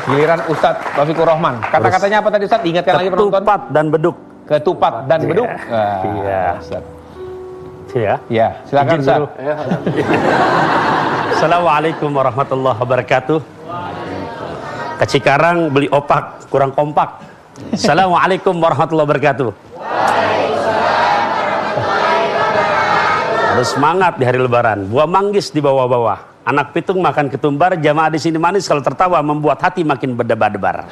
Giliran Ustadz Taufikur Rahman. Kata-katanya apa tadi Ustadz? Ingatkan lagi penonton. Ketupat dan beduk. Ketupat dan beduk. Iya. Ya. Ya, silakan Ustadz. Assalamualaikum warahmatullahi wabarakatuh. Ke Cikarang beli opak, kurang kompak. Assalamualaikum warahmatullahi wabarakatuh. Harus semangat di hari lebaran. Buah manggis di bawah-bawah. Anak pitung makan ketumbar, jamaah di sini manis kalau tertawa membuat hati makin berdebar-debar.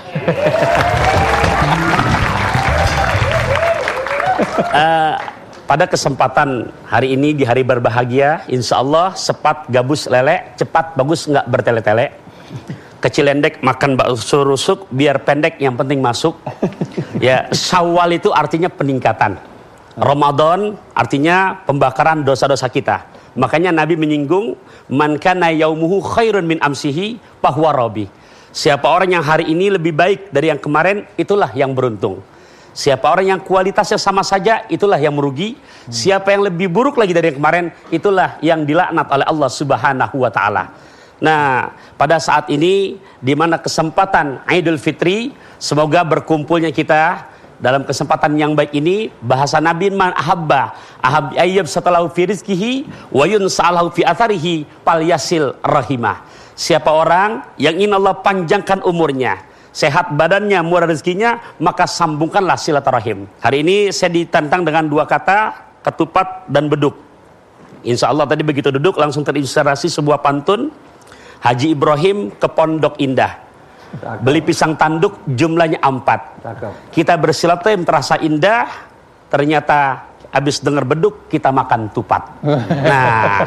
Pada kesempatan hari ini di hari berbahagia, insya Allah sepat gabus lele, cepat bagus nggak bertele-tele. Kecil endek makan bakso rusuk, biar pendek yang penting masuk. Ya, Syawal itu artinya peningkatan. Ramadan artinya pembakaran dosa-dosa kita. Makanya Nabi menyinggung man kana yaumuhu khairun min amsihi bahwa robi. Siapa orang yang hari ini lebih baik dari yang kemarin, itulah yang beruntung. Siapa orang yang kualitasnya sama saja, itulah yang merugi. Siapa yang lebih buruk lagi dari yang kemarin, itulah yang dilaknat oleh Allah Subhanahu wa taala. Nah, pada saat ini di mana kesempatan Idul Fitri, semoga berkumpulnya kita dalam kesempatan yang baik ini, bahasa Nabi man ahabba ayyab satalahu fi rizkihi wa yunsalahu fi atharihi fal yasil rahimah. Siapa orang yang ingin Allah panjangkan umurnya, sehat badannya, murah rezekinya, maka sambungkanlah silaturahim. Hari ini saya ditantang dengan dua kata, ketupat dan beduk. Insya Allah tadi begitu duduk langsung terinspirasi sebuah pantun Haji Ibrahim ke Pondok Indah. Beli pisang tanduk jumlahnya 4. Kita bersilaturahim terasa indah, ternyata habis dengar beduk kita makan tupat. Nah,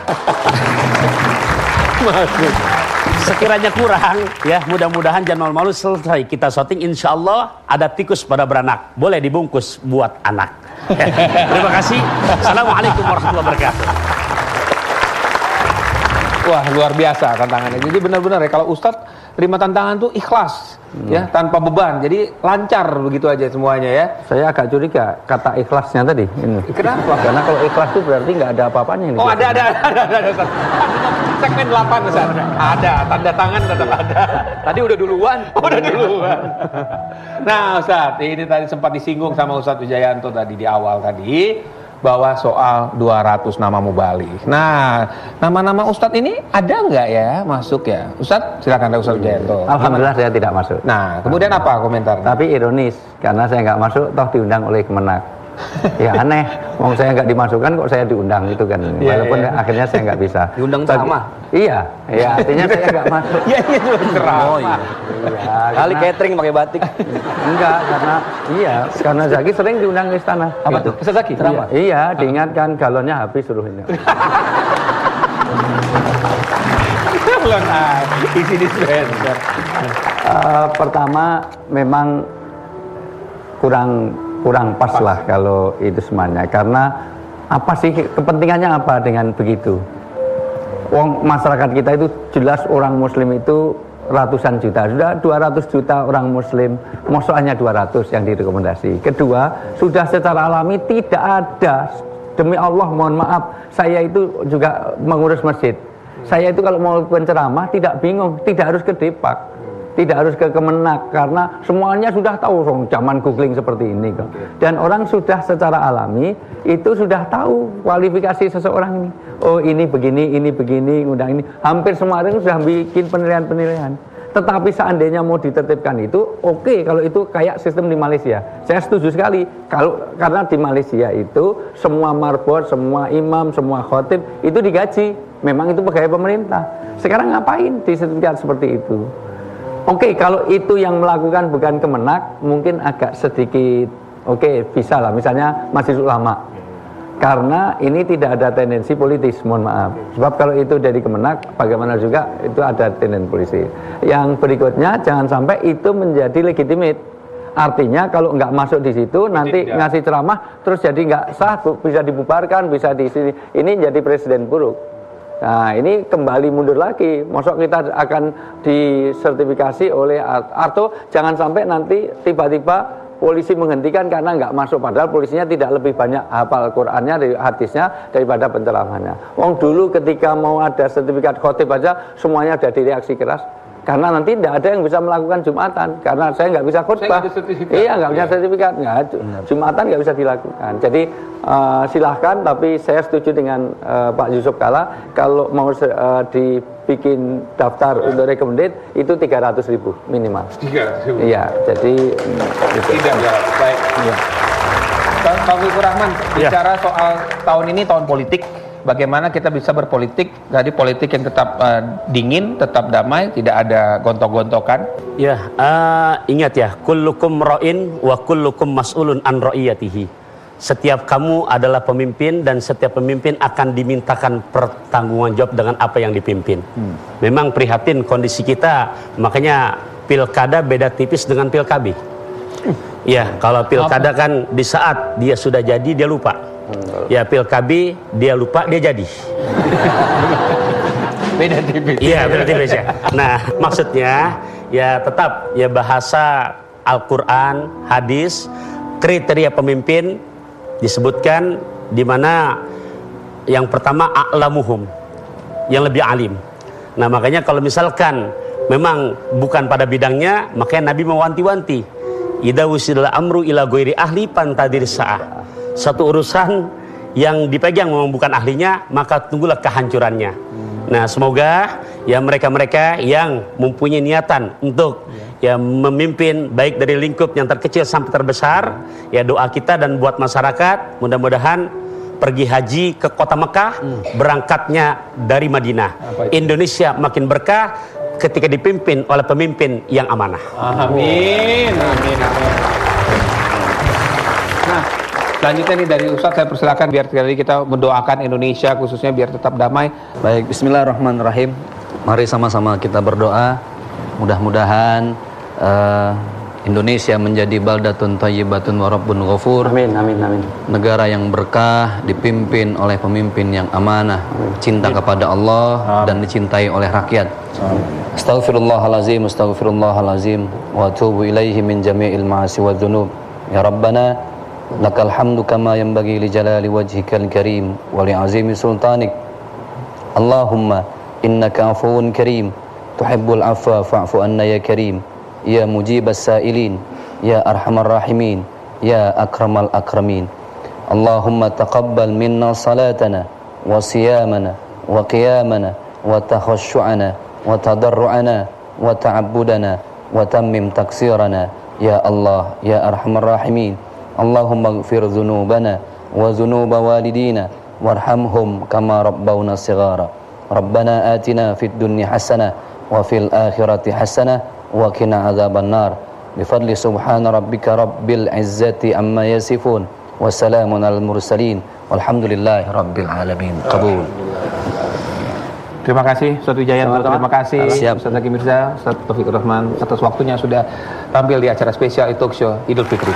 sekiranya kurang ya, mudah-mudahan jangan malu-malu, selesai kita syuting insya Allah ada tikus pada beranak, boleh dibungkus buat anak. Terima kasih. Assalamualaikum warahmatullahi wabarakatuh. Wah, luar biasa tantangannya. Jadi benar-benar ya, kalau Ustadz terima tantangan tuh ikhlas, ya, tanpa beban. Jadi lancar begitu aja semuanya ya. Saya agak curiga kata ikhlasnya tadi. Ini. Kenapa? Karena kalau ikhlas itu berarti nggak ada apa-apanya ini. Oh, ada. Segmen 8 Ustaz. Ada, tanda tangan tetap ada. Tadi udah duluan. Nah, Ustaz, ini tadi sempat disinggung sama Ustaz Wijayanto tadi di awal tadi, bahwa soal 200 nama mubalik. Nah, nama-nama Ustadz ini ada nggak ya masuk ya? Ustadz, silakan ada Ustadz Wijayanto. Alhamdulillah saya tidak masuk. Nah, kemudian apa komentar? Tapi ironis, karena saya nggak masuk, toh diundang oleh Kemenak. Ya aneh, mau saya nggak dimasukkan kok saya diundang gitu kan. Walaupun akhirnya saya nggak bisa. Diundang sama? Iya, artinya saya nggak masuk. Iya ceramah. Oh iya. Kali catering pakai batik. Enggak, karena Zaki sering diundang ke istana. Apa tuh? Ustaz Zaki? Iya, diingatkan galonnya habis suruh ini. Isi dispenser. Pertama memang kurang pas lah kalau itu semuanya, karena apa sih kepentingannya apa dengan begitu? Wong masyarakat kita itu jelas orang muslim itu ratusan juta, sudah 200 juta orang muslim, mosok hanya 200 yang direkomendasi. Kedua, sudah secara alami tidak ada, demi Allah mohon maaf, saya itu juga mengurus masjid. Saya itu kalau mau penceramah tidak bingung, tidak harus ke Depak, tidak harus ke Kemenak, karena semuanya sudah tahu zaman googling seperti ini kok. Dan orang sudah secara alami itu sudah tahu kualifikasi seseorang ini. Oh ini begini, undang ini. Hampir semua orang sudah bikin penilaian. Tetapi seandainya mau ditertibkan itu, oke, kalau itu kayak sistem di Malaysia. Saya setuju sekali. Karena di Malaysia itu semua marbot, semua imam, semua khotib itu digaji. Memang itu pegawai pemerintah. Sekarang ngapain di sertifikat seperti itu? Oke, kalau itu yang melakukan bukan Kemenak, mungkin agak sedikit, bisa lah. Misalnya Majelis Ulama. Karena ini tidak ada tendensi politis, mohon maaf. Sebab kalau itu dari Kemenak, bagaimana juga itu ada tendensi politis. Yang berikutnya, jangan sampai itu menjadi legitimate. Artinya kalau nggak masuk di situ, nanti ngasih ceramah, terus jadi nggak sah, bisa dibubarkan, bisa di sini. Ini jadi presiden buruk. Nah ini kembali mundur lagi. Mosok kita akan disertifikasi oleh atau jangan sampai nanti tiba-tiba polisi menghentikan karena nggak masuk, padahal polisinya tidak lebih banyak hafal Qurannya dari hadisnya daripada penceramahnya. Wong dulu ketika mau ada sertifikat khotib aja semuanya ada direaksi keras. karena nanti tidak ada yang bisa melakukan Jumatan karena saya nggak bisa khutbah. Iya, nggak punya sertifikat, Jumatan nggak bisa dilakukan. Jadi silahkan, tapi saya setuju dengan Pak Yusuf Kalla kalau mau dibikin daftar untuk recommended itu 300.000 minimal. 300.000. Iya, jadi tidak ya, baik. Iya. Pak Fikuur Rahman, bicara soal tahun ini tahun politik, bagaimana kita bisa berpolitik dari politik yang tetap dingin, tetap damai, tidak ada gontok-gontokan. Ya, ingat ya, kullukum ra'in wa kullukum mas'ulun an ra'iyatihi. Setiap kamu adalah pemimpin dan setiap pemimpin akan dimintakan pertanggunganjawab dengan apa yang dipimpin. Memang prihatin kondisi kita, makanya pilkada beda tipis dengan pilkabi. Ya, kalau pilkada kan di saat dia sudah jadi dia lupa. Ya, pilkabi dia lupa dia jadi. Beda tipis. Iya, beda tipis ya. Nah, maksudnya ya tetap ya bahasa Al-Qur'an, hadis, kriteria pemimpin disebutkan di mana yang pertama a'lamuhum, yang lebih alim. Nah, makanya kalau misalkan memang bukan pada bidangnya, makanya Nabi mewanti-wanti. Idza wusidal amru ila ghairi ahli pantadir sa'ah. Satu urusan yang dipegang memang bukan ahlinya, maka tunggulah kehancurannya. Nah, semoga ya mereka-mereka yang mempunyai niatan untuk ya memimpin baik dari lingkup yang terkecil sampai terbesar, ya doa kita dan buat masyarakat mudah-mudahan pergi haji ke kota Mekah, berangkatnya dari Madinah. Indonesia makin berkah ketika dipimpin oleh pemimpin yang amanah. Amin, amin, amin. Nah, selanjutnya nih dari Ustadz saya persilakan biar sekali kita mendoakan Indonesia khususnya biar tetap damai. Baik, bismillahirrahmanirrahim. Mari sama-sama kita berdoa. Mudah-mudahan Indonesia menjadi baldatun thayyibatun wa rabbun ghafur. Amin, amin, amin. Negara yang berkah, dipimpin oleh pemimpin yang amanah, cinta kepada Allah dan dicintai oleh rakyat. Astaghfirullahalazim, astaghfirullahalazim wa atubu ilaihi min jami'il ma'asi wa dzunub. Ya Rabbana, lakal hamdu kama yanbaghi li jalali wajhikal karim wa li azimi sultanik. Allahumma innaka afuwun karim, tuhibbul afwa fa'fu anna ya karim. Ya mujibas sa'ilin, ya arhamar rahimin, ya akramal akramin. Allahumma taqabbal minna salatana wa siyamana wa qiyamana wa takhashshu'ana wa tadarru'ana wa ta'abbudana wa tammim taksirana. Ya Allah, ya arhamar rahimin. Allahumma ighfir dhunubana wa dhunuba walidina warhamhum kama rabbawna sighara. Rabbana atina fid dunya hasanah wa fil akhirati hasanah wa qina adzaban nar. Bifadli subhana rabbika rabbil izzati amma yasifun wa salamun alal mursalin walhamdulillahi rabbil alamin. Qabul. Terima kasih Ustadz Wijayanto, terima kasih Ustadz Zaki Mirza, Ustadz Fikuur Rahman atas waktunya sudah tampil di acara spesial Talk Show Idul Fitri.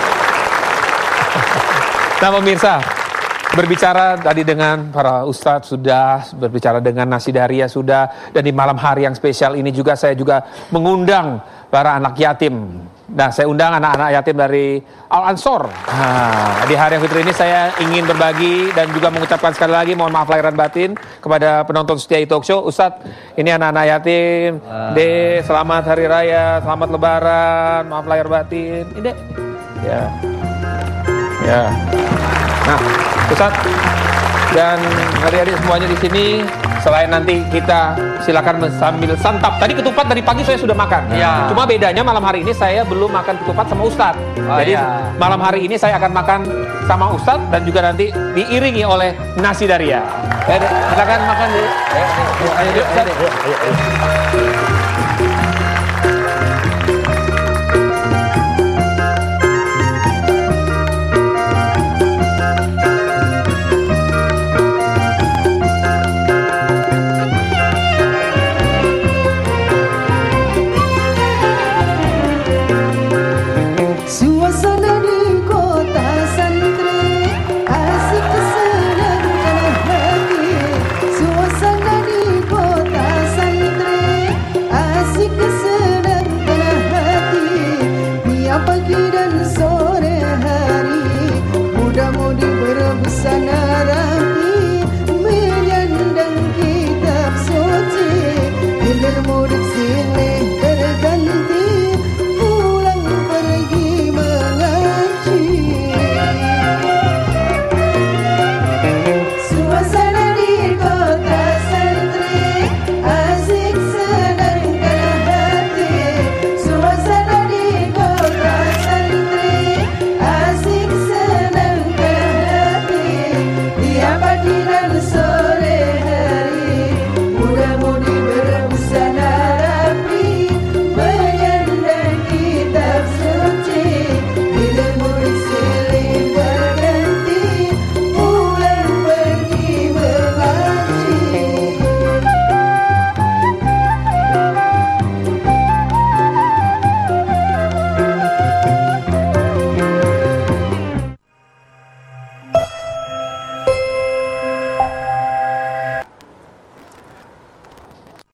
Nah pemirsa, berbicara tadi dengan para ustadz sudah, berbicara dengan Nasidaria sudah, dan di malam hari yang spesial ini juga saya juga mengundang para anak yatim. Nah, saya undang anak-anak yatim dari Al-Ansor. Nah, di hari yang fitri ini saya ingin berbagi dan juga mengucapkan sekali lagi mohon maaf lahir dan batin kepada penonton setia Talk Show. Ustadz, ini anak-anak yatim. Dek, selamat hari raya, selamat lebaran, maaf lahir batin. Ini Dek. Ya. Ya. Nah, Ustadz dan adik-adik semuanya di sini, selain nanti kita silakan sambil santap. Tadi ketupat dari pagi saya sudah makan. Ya. Cuma bedanya malam hari ini saya belum makan ketupat sama Ustadz. Jadi malam hari ini saya akan makan sama Ustadz dan juga nanti diiringi oleh Nasidaria. Silakan makan dulu. Ayo, Ustadz. Suasana di kota santri asik senang dalam hati. Suasana di kota santri sini